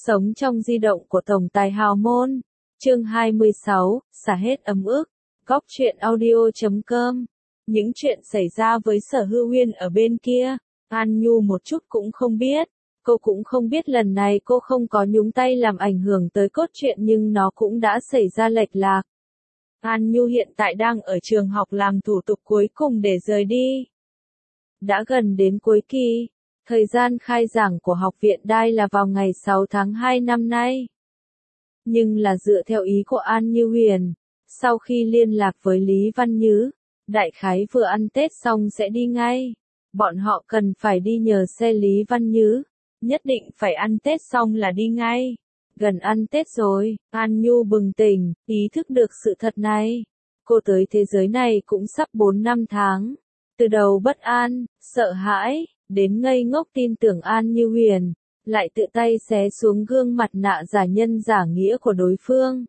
Sống trong di động của tổng tài hào môn. Chương 26, xả hết ấm ức. Góc truyện audio.com. Những chuyện xảy ra với Sở Hưu Huyên ở bên kia, An Nhu một chút cũng không biết. Cô cũng không biết lần này cô không có nhúng tay làm ảnh hưởng tới cốt truyện nhưng nó cũng đã xảy ra lệch lạc. An Nhu hiện tại đang ở trường học làm thủ tục cuối cùng để rời đi. Đã gần đến cuối kỳ. Thời gian khai giảng của Học viện Đai là vào ngày 6 tháng 2 năm nay. Nhưng là dựa theo ý của An Như Huyền, sau khi liên lạc với Lý Văn Nhứ, đại khái vừa ăn Tết xong sẽ đi ngay. Bọn họ cần phải đi nhờ xe Lý Văn Nhứ, nhất định phải ăn Tết xong là đi ngay. Gần ăn Tết rồi, An Nhu bừng tỉnh, ý thức được sự thật này. Cô tới thế giới này cũng sắp 4 năm tháng. Từ đầu bất an, sợ hãi, đến ngây ngốc tin tưởng An Như Huyền, lại tự tay xé xuống gương mặt nạ giả nhân giả nghĩa của đối phương.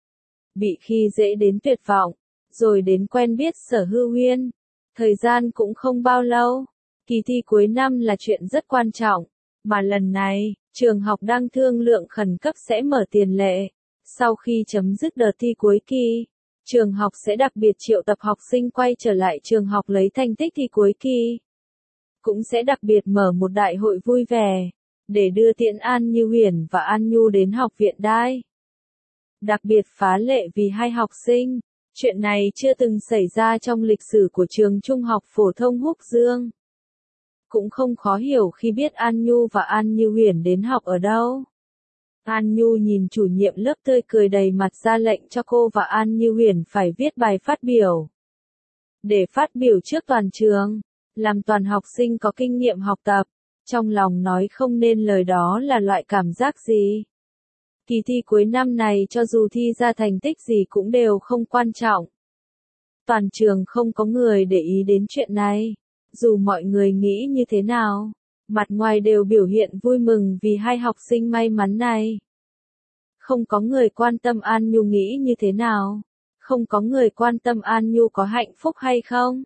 Bị khi dễ đến tuyệt vọng, rồi đến quen biết Sở Hưu Huyên. Thời gian cũng không bao lâu, kỳ thi cuối năm là chuyện rất quan trọng, mà lần này, trường học đang thương lượng khẩn cấp sẽ mở tiền lệ. Sau khi chấm dứt đợt thi cuối kỳ, trường học sẽ đặc biệt triệu tập học sinh quay trở lại trường học lấy thành tích thi cuối kỳ. Cũng sẽ đặc biệt mở một đại hội vui vẻ, để đưa tiễn An Như Huyền và An Nhu đến Học viện Đai. Đặc biệt phá lệ vì hai học sinh, chuyện này chưa từng xảy ra trong lịch sử của trường Trung học phổ thông Húc Dương. Cũng không khó hiểu khi biết An Nhu và An Như Huyền đến học ở đâu. An Nhu nhìn chủ nhiệm lớp tươi cười đầy mặt ra lệnh cho cô và An Như Huyền phải viết bài phát biểu. Để phát biểu trước toàn trường, làm toàn học sinh có kinh nghiệm học tập, trong lòng nói không nên lời đó là loại cảm giác gì. Kỳ thi cuối năm này cho dù thi ra thành tích gì cũng đều không quan trọng. Toàn trường không có người để ý đến chuyện này, dù mọi người nghĩ như thế nào, mặt ngoài đều biểu hiện vui mừng vì hai học sinh may mắn này. Không có người quan tâm An Nhu nghĩ như thế nào, không có người quan tâm An Nhu có hạnh phúc hay không.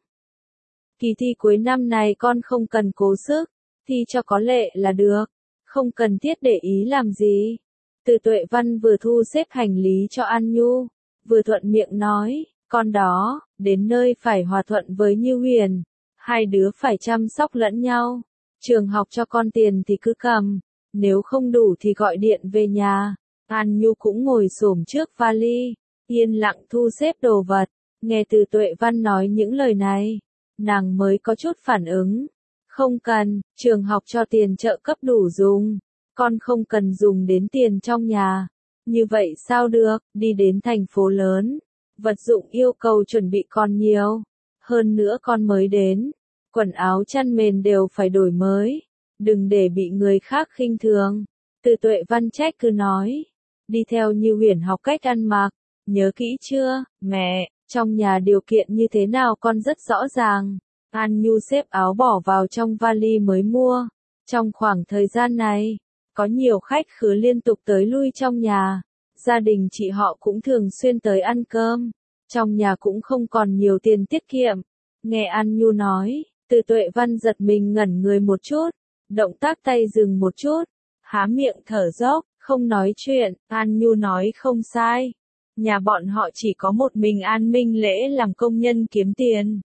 Kỳ thi cuối năm này con không cần cố sức, thi cho có lệ là được, không cần thiết để ý làm gì. Từ Tuệ Văn vừa thu xếp hành lý cho An Nhu, vừa thuận miệng nói, con đó, đến nơi phải hòa thuận với Như Huyền, hai đứa phải chăm sóc lẫn nhau, trường học cho con tiền thì cứ cầm, nếu không đủ thì gọi điện về nhà. An Nhu cũng ngồi xổm trước vali, yên lặng thu xếp đồ vật, nghe Từ Tuệ Văn nói những lời này, nàng mới có chút phản ứng. Không cần, trường học cho tiền trợ cấp đủ dùng, con không cần dùng đến tiền trong nhà. Như vậy sao được, đi đến thành phố lớn, vật dụng yêu cầu chuẩn bị còn nhiều. Hơn nữa con mới đến, quần áo chăn mền đều phải đổi mới, đừng để bị người khác khinh thường. Từ Tuệ Văn trách cứ nói, đi theo Như Huyền học cách ăn mặc, nhớ kỹ chưa, mẹ, trong nhà điều kiện như thế nào con rất rõ ràng. An Nhu xếp áo bỏ vào trong vali mới mua. Trong khoảng thời gian này, có nhiều khách khứa liên tục tới lui trong nhà. Gia đình chị họ cũng thường xuyên tới ăn cơm. Trong nhà cũng không còn nhiều tiền tiết kiệm. Nghe An Nhu nói, Từ Tuệ Văn giật mình ngẩn người một chút. Động tác tay dừng một chút. Há miệng thở dốc, không nói chuyện. An Nhu nói không sai. Nhà bọn họ chỉ có một mình An Minh Lễ làm công nhân kiếm tiền.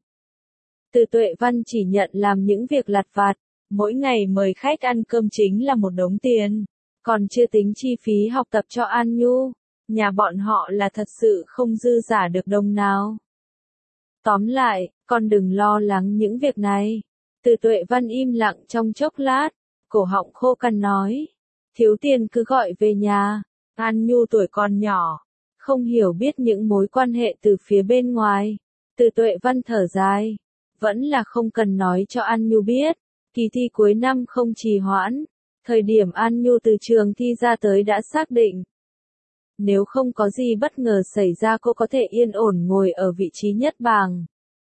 Từ Tuệ Văn chỉ nhận làm những việc lặt vặt, mỗi ngày mời khách ăn cơm chính là một đống tiền, còn chưa tính chi phí học tập cho An Nhu, nhà bọn họ là thật sự không dư giả được đồng nào. Tóm lại, con đừng lo lắng những việc này. Từ Tuệ Văn im lặng trong chốc lát, cổ họng khô cằn nói, thiếu tiền cứ gọi về nhà. An Nhu tuổi còn nhỏ, không hiểu biết những mối quan hệ từ phía bên ngoài. Từ Tuệ Văn thở dài. Vẫn là không cần nói cho An Nhu biết, kỳ thi cuối năm không trì hoãn, thời điểm An Nhu từ trường thi ra tới đã xác định. Nếu không có gì bất ngờ xảy ra cô có thể yên ổn ngồi ở vị trí nhất bảng.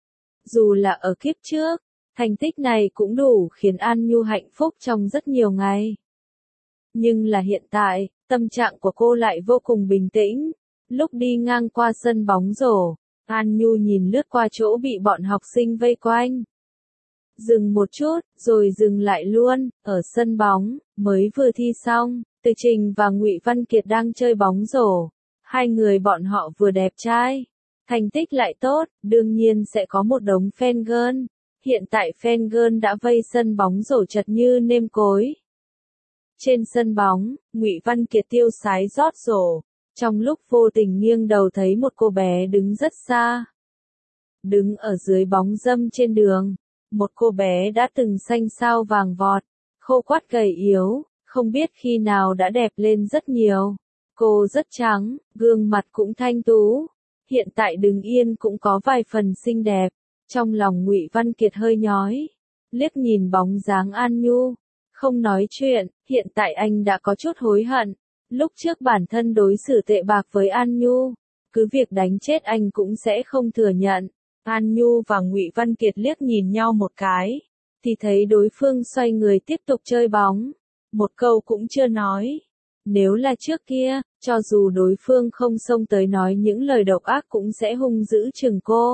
Dù là ở kiếp trước, thành tích này cũng đủ khiến An Nhu hạnh phúc trong rất nhiều ngày. Nhưng là hiện tại, tâm trạng của cô lại vô cùng bình tĩnh. Lúc đi ngang qua sân bóng rổ, An Nhu nhìn lướt qua chỗ bị bọn học sinh vây quanh. Dừng một chút, rồi dừng lại luôn, ở sân bóng, mới vừa thi xong, Từ Trình và Ngụy Văn Kiệt đang chơi bóng rổ. Hai người bọn họ vừa đẹp trai, thành tích lại tốt, đương nhiên sẽ có một đống fan girl. Hiện tại fan girl đã vây sân bóng rổ chật như nêm cối. Trên sân bóng, Ngụy Văn Kiệt tiêu sái rót rổ. Trong lúc vô tình nghiêng đầu thấy một cô bé đứng rất xa. Đứng ở dưới bóng râm trên đường, một cô bé đã từng xanh xao vàng vọt, khô quắt gầy yếu, không biết khi nào đã đẹp lên rất nhiều. Cô rất trắng, gương mặt cũng thanh tú, hiện tại đứng yên cũng có vài phần xinh đẹp. Trong lòng Ngụy Văn Kiệt hơi nhói, liếc nhìn bóng dáng An Nhu, không nói chuyện, hiện tại anh đã có chút hối hận. Lúc trước bản thân đối xử tệ bạc với An Nhu, cứ việc đánh chết anh cũng sẽ không thừa nhận. An Nhu và Ngụy Văn Kiệt liếc nhìn nhau một cái, thì thấy đối phương xoay người tiếp tục chơi bóng. Một câu cũng chưa nói. Nếu là trước kia, cho dù đối phương không xông tới nói những lời độc ác cũng sẽ hung dữ chừng cô.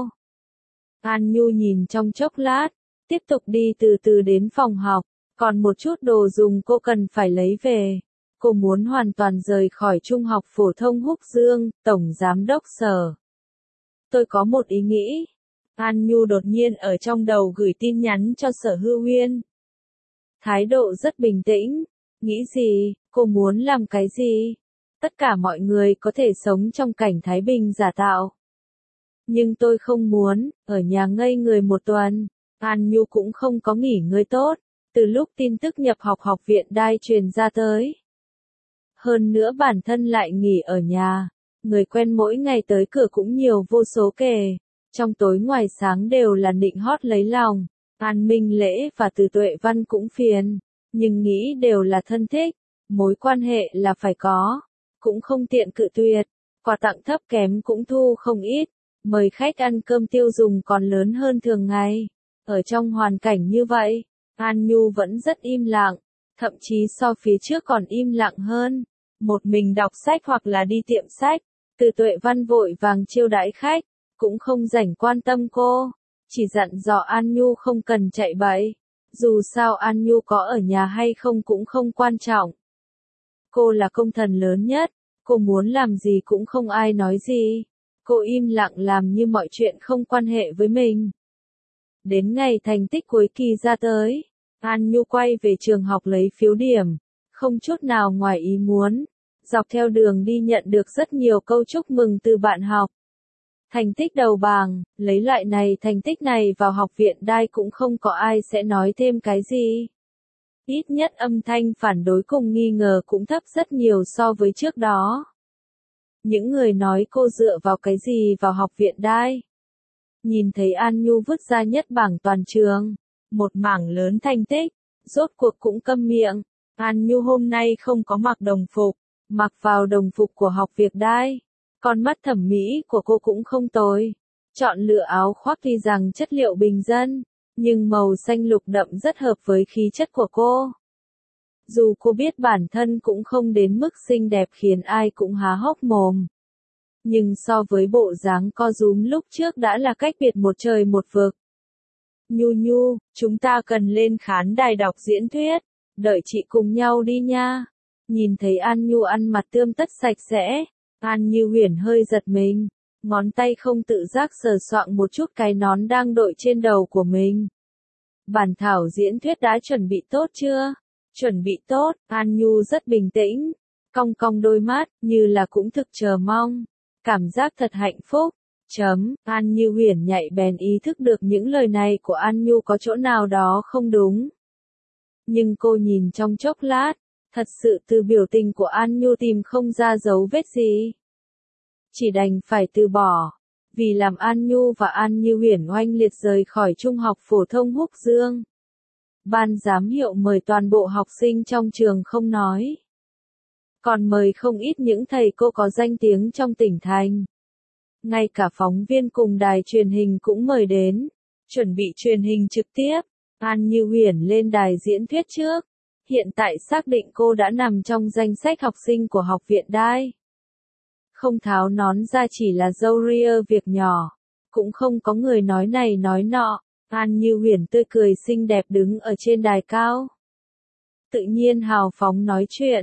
An Nhu nhìn trong chốc lát, tiếp tục đi từ từ đến phòng học, còn một chút đồ dùng cô cần phải lấy về. Cô muốn hoàn toàn rời khỏi Trung học phổ thông Húc Dương, Tổng Giám đốc Sở. Tôi có một ý nghĩ. An Nhu đột nhiên ở trong đầu gửi tin nhắn cho Sở Hư Huyên. Thái độ rất bình tĩnh. Nghĩ gì, cô muốn làm cái gì? Tất cả mọi người có thể sống trong cảnh thái bình giả tạo. Nhưng tôi không muốn, ở nhà ngây người một tuần. An Nhu cũng không có nghỉ ngơi tốt, từ lúc tin tức nhập học học viện Đai truyền ra tới. Hơn nữa bản thân lại nghỉ ở nhà, người quen mỗi ngày tới cửa cũng nhiều vô số kể. Trong tối ngoài sáng đều là nịnh hót lấy lòng. An Minh Lễ và Từ Tuệ Văn cũng phiền, nhưng nghĩ đều là thân thích, mối quan hệ là phải có, cũng không tiện cự tuyệt. Quà tặng thấp kém cũng thu không ít, mời khách ăn cơm tiêu dùng còn lớn hơn thường ngày. Ở trong hoàn cảnh như vậy, An Nhu vẫn rất im lặng, thậm chí so phía trước còn im lặng hơn. Một mình đọc sách hoặc là đi tiệm sách, Từ Tuệ Văn vội vàng chiêu đãi khách, cũng không rảnh quan tâm cô, chỉ dặn dò An Nhu không cần chạy bậy. Dù sao An Nhu có ở nhà hay không cũng không quan trọng. Cô là công thần lớn nhất, cô muốn làm gì cũng không ai nói gì. Cô im lặng làm như mọi chuyện không quan hệ với mình. Đến ngày thành tích cuối kỳ ra tới, An Nhu quay về trường học lấy phiếu điểm, không chút nào ngoài ý muốn. Dọc theo đường đi nhận được rất nhiều câu chúc mừng từ bạn học. Thành tích đầu bảng, lấy lại này thành tích này vào học viện Đai cũng không có ai sẽ nói thêm cái gì. Ít nhất âm thanh phản đối cùng nghi ngờ cũng thấp rất nhiều so với trước đó. Những người nói cô dựa vào cái gì vào học viện Đai. Nhìn thấy An Nhu vứt ra nhất bảng toàn trường, một mảng lớn thành tích, rốt cuộc cũng câm miệng. An Nhu hôm nay không có mặc đồng phục, mặc vào đồng phục của học viện Đai. Con mắt thẩm mỹ của cô cũng không tồi. Chọn lựa áo khoác tuy rằng chất liệu bình dân, nhưng màu xanh lục đậm rất hợp với khí chất của cô. Dù cô biết bản thân cũng không đến mức xinh đẹp khiến ai cũng há hốc mồm. Nhưng so với bộ dáng co rúm lúc trước đã là cách biệt một trời một vực. Nhu Nhu, chúng ta cần lên khán đài đọc diễn thuyết, đợi chị cùng nhau đi nha. Nhìn thấy An Nhu ăn mặc tươm tất sạch sẽ, An Như Huyền hơi giật mình, ngón tay không tự giác sờ soạng một chút cái nón đang đội trên đầu của mình. Bản thảo diễn thuyết đã chuẩn bị tốt chưa? Chuẩn bị tốt, An Nhu rất bình tĩnh, cong cong đôi mắt, như là cũng thực chờ mong. Cảm giác thật hạnh phúc. An Như Huyền nhạy bén ý thức được những lời này của An Nhu có chỗ nào đó không đúng. Nhưng cô nhìn trong chốc lát, thật sự từ biểu tình của An Nhu tìm không ra dấu vết gì. Chỉ đành phải từ bỏ, vì làm An Nhu và An Như Huyền oanh liệt rời khỏi Trung học phổ thông Húc Dương. Ban giám hiệu mời toàn bộ học sinh trong trường không nói. Còn mời không ít những thầy cô có danh tiếng trong tỉnh thành. Ngay cả phóng viên cùng đài truyền hình cũng mời đến, chuẩn bị truyền hình trực tiếp. An Như Huyền lên đài diễn thuyết trước. Hiện tại xác định cô đã nằm trong danh sách học sinh của học viện Đai. Không tháo nón ra chỉ là dâu ria việc nhỏ. Cũng không có người nói này nói nọ. An Như Huyền tươi cười xinh đẹp đứng ở trên đài cao. Tự nhiên hào phóng nói chuyện.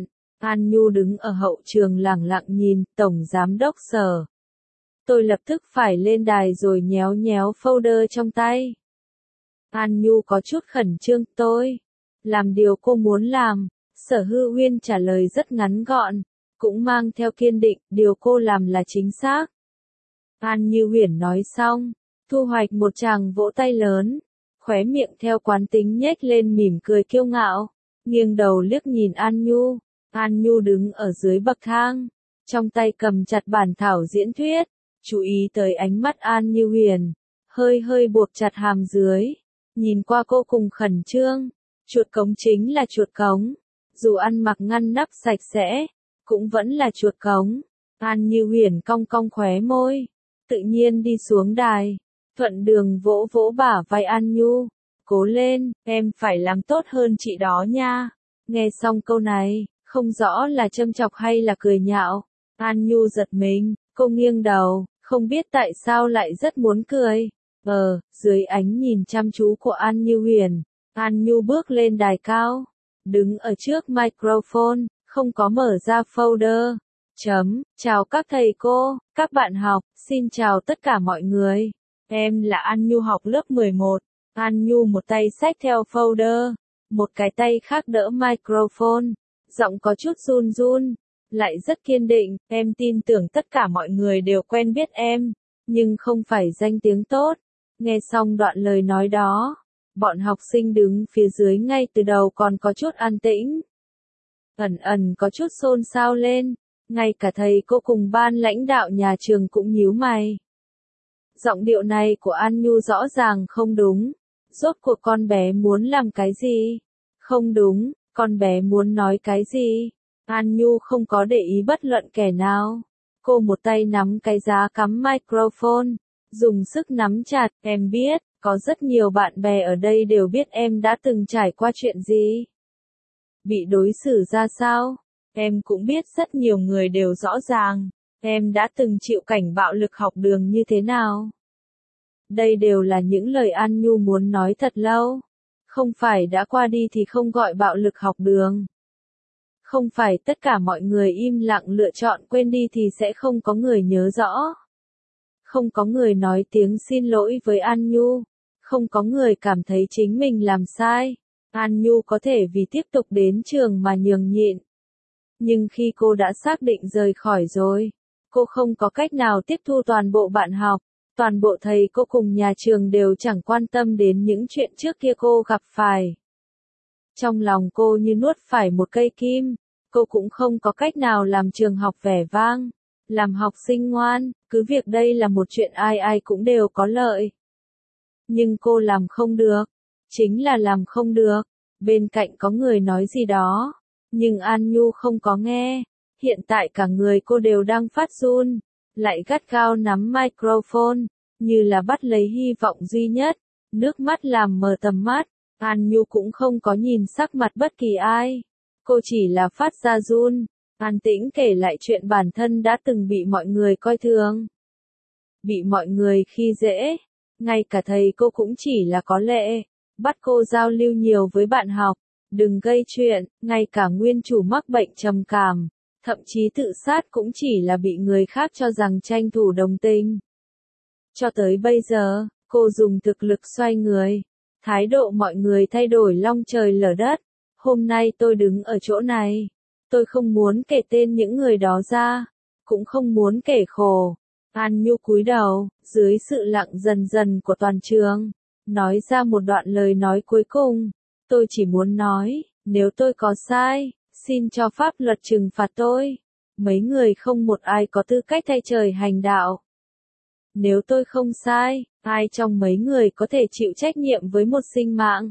An Nhu đứng ở hậu trường lẳng lặng nhìn, Tổng Giám đốc Sở. Tôi lập tức phải lên đài rồi nhéo nhéo folder trong tay. An Nhu có chút khẩn trương, tôi làm điều cô muốn làm. Sở Hư Uyên trả lời rất ngắn gọn, cũng mang theo kiên định, điều cô làm là chính xác. An Như Huyền nói xong, thu hoạch một tràng vỗ tay lớn, khóe miệng theo quán tính nhếch lên mỉm cười kiêu ngạo, nghiêng đầu liếc nhìn An Nhu. An Nhu đứng ở dưới bậc thang, trong tay cầm chặt bản thảo diễn thuyết, chú ý tới ánh mắt An Như Huyền, hơi hơi buộc chặt hàm dưới, nhìn qua cô cùng khẩn trương. Chuột cống chính là chuột cống, dù ăn mặc ngăn nắp sạch sẽ, cũng vẫn là chuột cống. An Như Huyền cong cong khóe môi, tự nhiên đi xuống đài, thuận đường vỗ vỗ bả vai An Nhu, cố lên, em phải làm tốt hơn chị đó nha. Nghe xong câu này, không rõ là châm chọc hay là cười nhạo, An Nhu giật mình, cô nghiêng đầu, không biết tại sao lại rất muốn cười. Dưới ánh nhìn chăm chú của An Như Huyền, An Nhu bước lên đài cao, đứng ở trước microphone, không có mở ra folder. Chào các thầy cô, các bạn học, xin chào tất cả mọi người. Em là An Nhu học lớp 11. An Nhu một tay xách theo folder, một cái tay khác đỡ microphone, giọng có chút run run, lại rất kiên định. Em tin tưởng tất cả mọi người đều quen biết em, nhưng không phải danh tiếng tốt. Nghe xong đoạn lời nói đó, bọn học sinh đứng phía dưới ngay từ đầu còn có chút an tĩnh. Ẩn có chút xôn xao lên, ngay cả thầy cô cùng ban lãnh đạo nhà trường cũng nhíu mày. Giọng điệu này của An Nhu rõ ràng không đúng, rốt cuộc con bé muốn làm cái gì? Không đúng, con bé muốn nói cái gì? An Nhu không có để ý bất luận kẻ nào. Cô một tay nắm cái giá cắm microphone, dùng sức nắm chặt. Em biết, có rất nhiều bạn bè ở đây đều biết em đã từng trải qua chuyện gì. Bị đối xử ra sao? Em cũng biết rất nhiều người đều rõ ràng, em đã từng chịu cảnh bạo lực học đường như thế nào. Đây đều là những lời An Nhu muốn nói thật lâu. Không phải đã qua đi thì không gọi bạo lực học đường. Không phải tất cả mọi người im lặng lựa chọn quên đi thì sẽ không có người nhớ rõ. Không có người nói tiếng xin lỗi với An Nhu. Không có người cảm thấy chính mình làm sai. An Nhu có thể vì tiếp tục đến trường mà nhường nhịn. Nhưng khi cô đã xác định rời khỏi rồi, cô không có cách nào tiếp thu toàn bộ bạn học. Toàn bộ thầy cô cùng nhà trường đều chẳng quan tâm đến những chuyện trước kia cô gặp phải. Trong lòng cô như nuốt phải một cây kim, cô cũng không có cách nào làm trường học vẻ vang, làm học sinh ngoan, cứ việc đây là một chuyện ai ai cũng đều có lợi. Nhưng cô làm không được, chính là làm không được. Bên cạnh có người nói gì đó, nhưng An Nhu không có nghe. Hiện tại cả người cô đều đang phát run, lại gắt gao nắm microphone, như là bắt lấy hy vọng duy nhất. Nước mắt làm mờ tầm mắt, An Nhu cũng không có nhìn sắc mặt bất kỳ ai. Cô chỉ là phát ra run, an tĩnh kể lại chuyện bản thân đã từng bị mọi người coi thường. Bị mọi người khi dễ, ngay cả thầy cô cũng chỉ là có lệ, bắt cô giao lưu nhiều với bạn học, đừng gây chuyện, ngay cả nguyên chủ mắc bệnh trầm cảm, thậm chí tự sát cũng chỉ là bị người khác cho rằng tranh thủ đồng tình. Cho tới bây giờ, cô dùng thực lực xoay người, thái độ mọi người thay đổi long trời lở đất. Hôm nay tôi đứng ở chỗ này, tôi không muốn kể tên những người đó ra, cũng không muốn kể khổ. An Nhu cúi đầu, dưới sự lặng dần dần của toàn trường, nói ra một đoạn lời nói cuối cùng. Tôi chỉ muốn nói, nếu tôi có sai, xin cho pháp luật trừng phạt tôi. Mấy người không một ai có tư cách thay trời hành đạo. Nếu tôi không sai, ai trong mấy người có thể chịu trách nhiệm với một sinh mạng?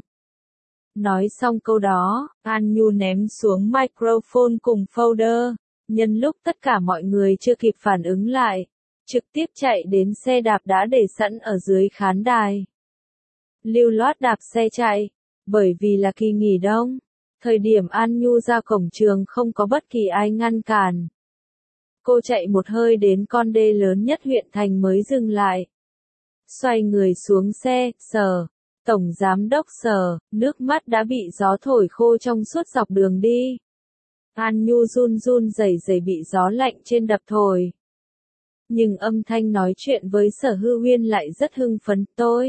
Nói xong câu đó, An Nhu ném xuống microphone cùng folder, nhân lúc tất cả mọi người chưa kịp phản ứng lại, trực tiếp chạy đến xe đạp đã để sẵn ở dưới khán đài. Lưu loát đạp xe chạy, bởi vì là kỳ nghỉ đông, thời điểm An Nhu ra cổng trường không có bất kỳ ai ngăn cản. Cô chạy một hơi đến con đê lớn nhất huyện thành mới dừng lại. Xoay người xuống xe, Sở, Tổng Giám đốc Sở, nước mắt đã bị gió thổi khô trong suốt dọc đường đi. An Nhu run run rẩy rẩy bị gió lạnh trên đập thổi. Nhưng âm thanh nói chuyện với Sở Hư Uyên lại rất hưng phấn.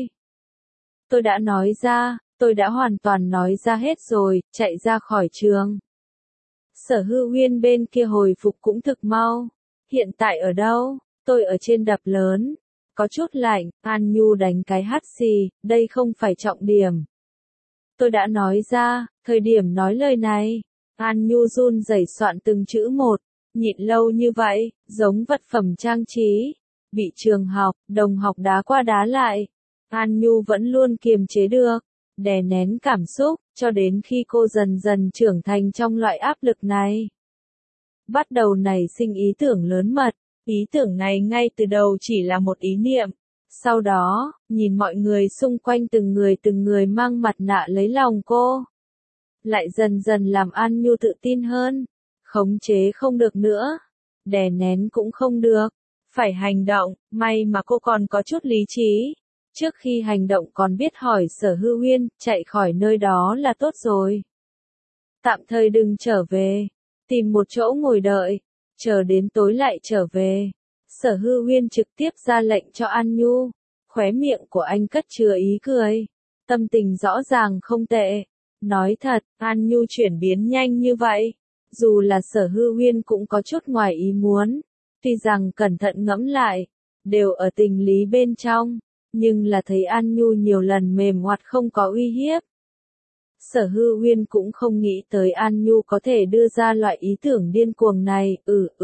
Tôi đã nói ra, tôi đã hoàn toàn nói ra hết rồi, chạy ra khỏi trường. Sở Hư Uyên bên kia hồi phục cũng thực mau. Hiện tại ở đâu? Tôi ở trên đập lớn. Có chút lạnh, An Nhu đánh cái hắt xì, đây không phải trọng điểm. Tôi đã nói ra, thời điểm nói lời này. An Nhu run rẩy soạn từng chữ một, nhịn lâu như vậy, giống vật phẩm trang trí. Bị trường học, đồng học đá qua đá lại. An Nhu vẫn luôn kiềm chế được, đè nén cảm xúc, cho đến khi cô dần dần trưởng thành trong loại áp lực này. Bắt đầu nảy sinh ý tưởng lớn mật, ý tưởng này ngay từ đầu chỉ là một ý niệm. Sau đó, nhìn mọi người xung quanh từng người mang mặt nạ lấy lòng cô. Lại dần dần làm An Nhu tự tin hơn, khống chế không được nữa, đè nén cũng không được, phải hành động, may mà cô còn có chút lý trí. Trước khi hành động còn biết hỏi Sở Hư Uyên, chạy khỏi nơi đó là tốt rồi. Tạm thời đừng trở về, tìm một chỗ ngồi đợi, chờ đến tối lại trở về. Sở Hư Uyên trực tiếp ra lệnh cho An Nhu, khóe miệng của anh cất chứa ý cười, tâm tình rõ ràng không tệ. Nói thật, An Nhu chuyển biến nhanh như vậy, dù là Sở Hư Uyên cũng có chút ngoài ý muốn, tuy rằng cẩn thận ngẫm lại, đều ở tình lý bên trong. Nhưng là thấy An Nhu nhiều lần mềm ngoặt không có uy hiếp. Sở Hư Uyên cũng không nghĩ tới An Nhu có thể đưa ra loại ý tưởng điên cuồng này.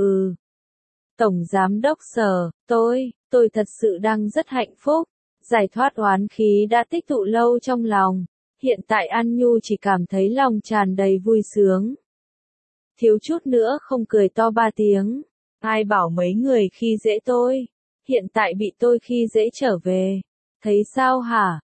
Tổng giám đốc Sở, tôi thật sự đang rất hạnh phúc. Giải thoát oán khí đã tích tụ lâu trong lòng. Hiện tại An Nhu chỉ cảm thấy lòng tràn đầy vui sướng. Thiếu chút nữa không cười to 3 tiếng. Ai bảo mấy người khi dễ tôi. Hiện tại bị tôi khi dễ trở về. Thấy sao hả?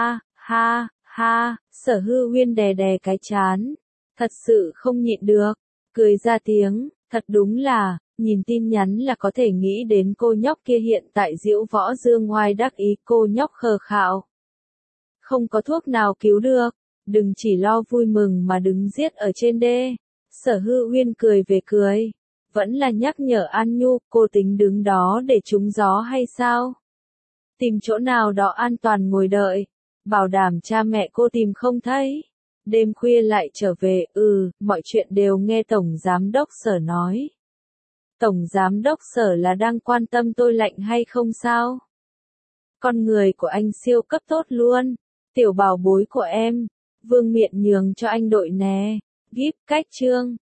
Ha, Sở Hư Uyên đè đè cái chán. Thật sự không nhịn được. Cười ra tiếng, thật đúng là, nhìn tin nhắn là có thể nghĩ đến cô nhóc kia hiện tại diễu võ dương ngoai đắc ý cô nhóc khờ khạo. Không có thuốc nào cứu được, đừng chỉ lo vui mừng mà đứng giết ở trên đê. Sở Hư Uyên cười về cười. Vẫn là nhắc nhở An Nhu, cô tính đứng đó để trúng gió hay sao? Tìm chỗ nào đó an toàn ngồi đợi, bảo đảm cha mẹ cô tìm không thấy. Đêm khuya lại trở về, mọi chuyện đều nghe Tổng Giám đốc Sở nói. Tổng Giám đốc Sở là đang quan tâm tôi lạnh hay không sao? Con người của anh siêu cấp tốt luôn, tiểu bảo bối của em, vương miện nhường cho anh đội nè, gíp cách chương.